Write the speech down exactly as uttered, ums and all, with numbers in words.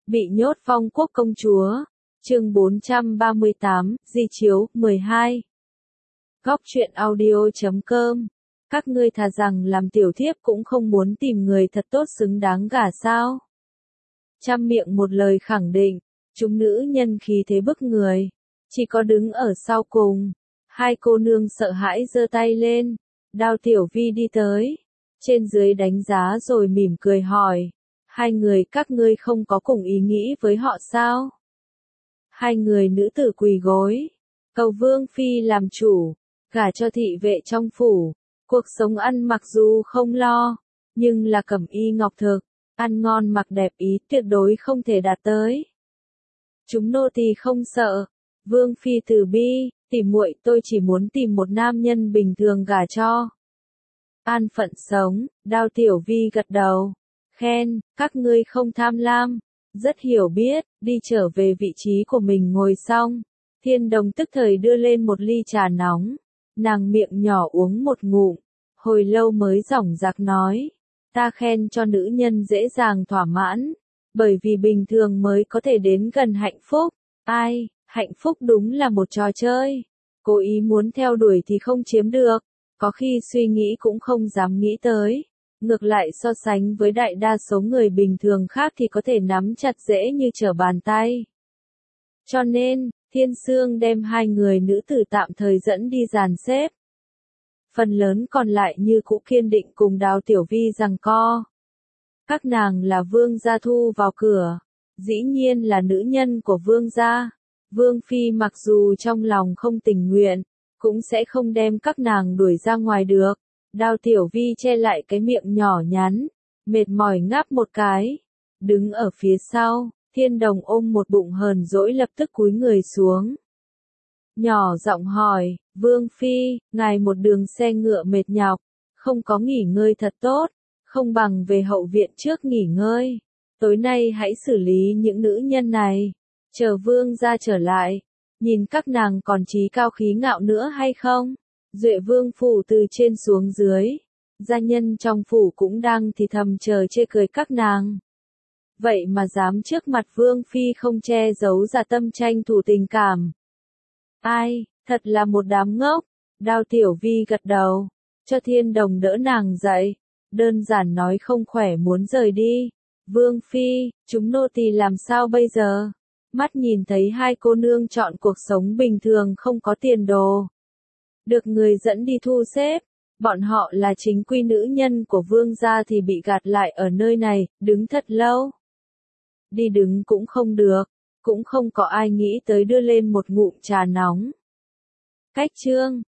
Bị nhốt phong quốc công chúa. Chương bốn trăm ba mươi tám, di chiếu, mười hai. Góc truyện audio chấm com. Các ngươi thà rằng làm tiểu thiếp cũng không muốn tìm người thật tốt xứng đáng gả sao? Trăm miệng một lời khẳng định, chúng nữ nhân khí thế bức người. Chỉ có đứng ở sau cùng. Hai cô nương sợ hãi giơ tay lên. Đao Tiểu Vi đi tới. Trên dưới đánh giá rồi mỉm cười hỏi. Hai người các ngươi không có cùng ý nghĩ với họ sao? Hai người nữ tử quỳ gối. Cầu Vương Phi làm chủ. Gả cho thị vệ trong phủ. Cuộc sống ăn mặc dù không lo. Nhưng là cẩm y ngọc thực. Ăn ngon mặc đẹp ý tuyệt đối không thể đạt tới. Chúng nô tỳ không sợ. Vương Phi từ bi, tỉ muội tôi chỉ muốn tìm một nam nhân bình thường gả cho. An phận sống, Đao Tiểu Vi gật đầu. Khen, các ngươi không tham lam. Rất hiểu biết, đi trở về vị trí của mình ngồi xong. Thiên Đồng tức thời đưa lên một ly trà nóng. Nàng miệng nhỏ uống một ngụm. Hồi lâu mới dõng dạc nói. Ta khen cho nữ nhân dễ dàng thỏa mãn. Bởi vì bình thường mới có thể đến gần hạnh phúc. Ai, hạnh phúc đúng là một trò chơi. Cố ý muốn theo đuổi thì không chiếm được. Có khi suy nghĩ cũng không dám nghĩ tới. Ngược lại so sánh với đại đa số người bình thường khác thì có thể nắm chặt dễ như trở bàn tay. Cho nên, Thiên Sương đem hai người nữ tử tạm thời dẫn đi dàn xếp. Phần lớn còn lại như cũ kiên định cùng Đao Tiểu Vi giằng co. Các nàng là vương gia thu vào cửa. Dĩ nhiên là nữ nhân của vương gia. Vương Phi mặc dù trong lòng không tình nguyện, cũng sẽ không đem các nàng đuổi ra ngoài được. Đao Tiểu Vi che lại cái miệng nhỏ nhắn, mệt mỏi ngáp một cái. Đứng ở phía sau, Thiên Đồng ôm một bụng hờn dỗi lập tức cúi người xuống. Nhỏ giọng hỏi, Vương Phi, ngài một đường xe ngựa mệt nhọc, không có nghỉ ngơi thật tốt, không bằng về hậu viện trước nghỉ ngơi. Tối nay hãy xử lý những nữ nhân này, chờ Vương gia trở lại, nhìn các nàng còn trí cao khí ngạo nữa hay không? Duệ Vương phủ từ trên xuống dưới, gia nhân trong phủ cũng đang thì thầm chờ chê cười các nàng. Vậy mà dám trước mặt Vương Phi không che giấu ra tâm tranh thủ tình cảm. Ai, thật là một đám ngốc. Đao Tiểu Vi gật đầu, cho Thiên Đồng đỡ nàng dậy, đơn giản nói không khỏe muốn rời đi. Vương Phi, chúng nô tỳ làm sao bây giờ? Mắt nhìn thấy hai cô nương chọn cuộc sống bình thường không có tiền đồ. Được người dẫn đi thu xếp, bọn họ là chính quy nữ nhân của vương gia thì bị gạt lại ở nơi này, đứng thật lâu. Đi đứng cũng không được, cũng không có ai nghĩ tới đưa lên một ngụm trà nóng. Cách chương,